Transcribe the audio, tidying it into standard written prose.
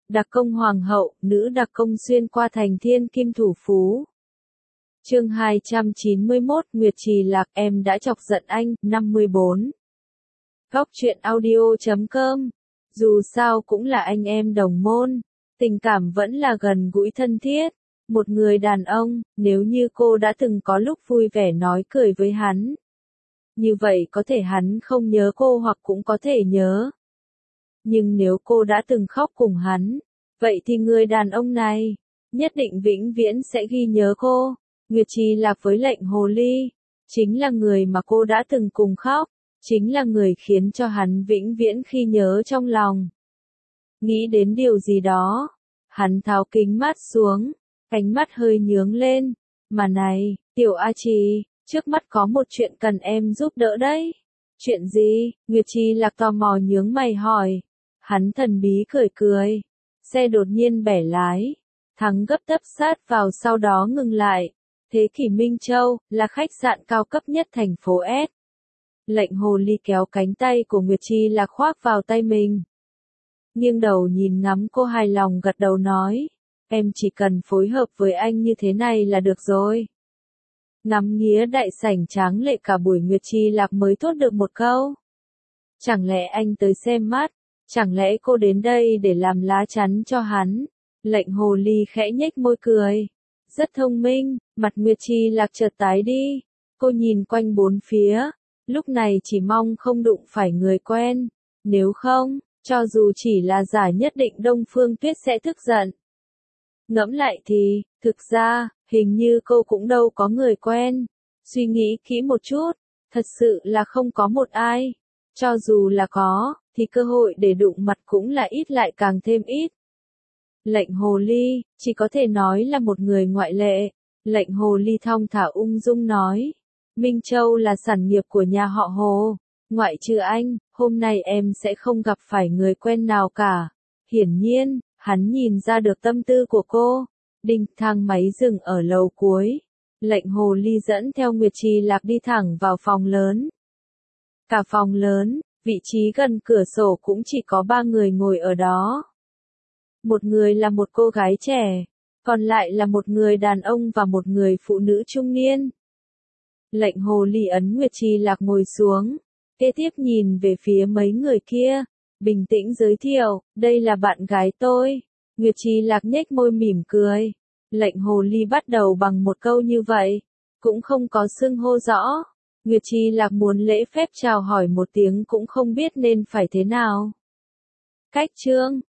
Đặc công hoàng hậu, nữ đặc công xuyên qua thành thiên kim thủ phú. Chương 291, Nguyệt Trì Lạc, em đã chọc giận anh, 54. Góc truyện audio.com. Dù sao cũng là anh em đồng môn, tình cảm vẫn là gần gũi thân thiết. Một người đàn ông, nếu như cô đã từng có lúc vui vẻ nói cười với hắn, như vậy có thể hắn không nhớ cô hoặc cũng có thể nhớ. Nhưng nếu cô đã từng khóc cùng hắn, vậy thì người đàn ông này nhất định vĩnh viễn sẽ ghi nhớ cô. Nguyệt Trì Lạc với Lệnh Hồ Ly chính là người mà cô đã từng cùng khóc, chính là người khiến cho hắn vĩnh viễn khi nhớ trong lòng. Nghĩ đến điều gì đó, hắn tháo kính mát xuống, ánh mắt hơi nhướng lên. Mà này, Tiểu A Trì, trước mắt có một chuyện cần em giúp đỡ đấy. Chuyện gì? Nguyệt Trì Lạc tò mò nhướng mày hỏi. Hắn thần bí cười cười. Xe đột nhiên bẻ lái. Thắng gấp tấp sát vào sau đó ngừng lại. Thế Kỷ Minh Châu, là khách sạn cao cấp nhất thành phố S. Lệnh Hồ Ly kéo cánh tay của Nguyệt Trì Lạc khoác vào tay mình. Nghiêng đầu nhìn ngắm cô hài lòng gật đầu nói. Em chỉ cần phối hợp với anh như thế này là được rồi. Ngắm nghía đại sảnh tráng lệ cả buổi, Nguyệt Trì Lạc mới thốt được một câu. Chẳng lẽ anh tới xem mắt? Chẳng lẽ cô đến đây để làm lá chắn cho hắn? Lệnh Hồ Ly khẽ nhếch môi cười. Rất thông minh, mặt Nguyệt Trì Lạc chợt tái đi. Cô nhìn quanh bốn phía, lúc này chỉ mong không đụng phải người quen. Nếu không, cho dù chỉ là giả nhất định Đông Phương Tuyết sẽ tức giận. Ngẫm lại thì, thực ra, hình như cô cũng đâu có người quen. Suy nghĩ kỹ một chút, thật sự là không có một ai. Cho dù là có, thì cơ hội để đụng mặt cũng là ít lại càng thêm ít. Lệnh Hồ Ly, chỉ có thể nói là một người ngoại lệ. Lệnh Hồ Ly thong thả ung dung nói. Minh Châu là sản nghiệp của nhà họ Hồ. Ngoại trừ anh, hôm nay em sẽ không gặp phải người quen nào cả. Hiển nhiên, hắn nhìn ra được tâm tư của cô. Đinh, thang máy dừng ở lầu cuối. Lệnh Hồ Ly dẫn theo Nguyệt Trì Lạc đi thẳng vào phòng lớn. Cả phòng lớn, vị trí gần cửa sổ cũng chỉ có 3 người ngồi ở đó. Một người là một cô gái trẻ, còn lại là một người đàn ông và một người phụ nữ trung niên. Lệnh Hồ Ly ấn Nguyệt Trì Lạc ngồi xuống, kế tiếp nhìn về phía mấy người kia, bình tĩnh giới thiệu, đây là bạn gái tôi. Nguyệt Trì Lạc nhếch môi mỉm cười. Lệnh Hồ Ly bắt đầu bằng một câu như vậy, cũng không có xưng hô rõ. Nguyệt Trì Lạc muốn lễ phép chào hỏi một tiếng cũng không biết nên phải thế nào. Cách chương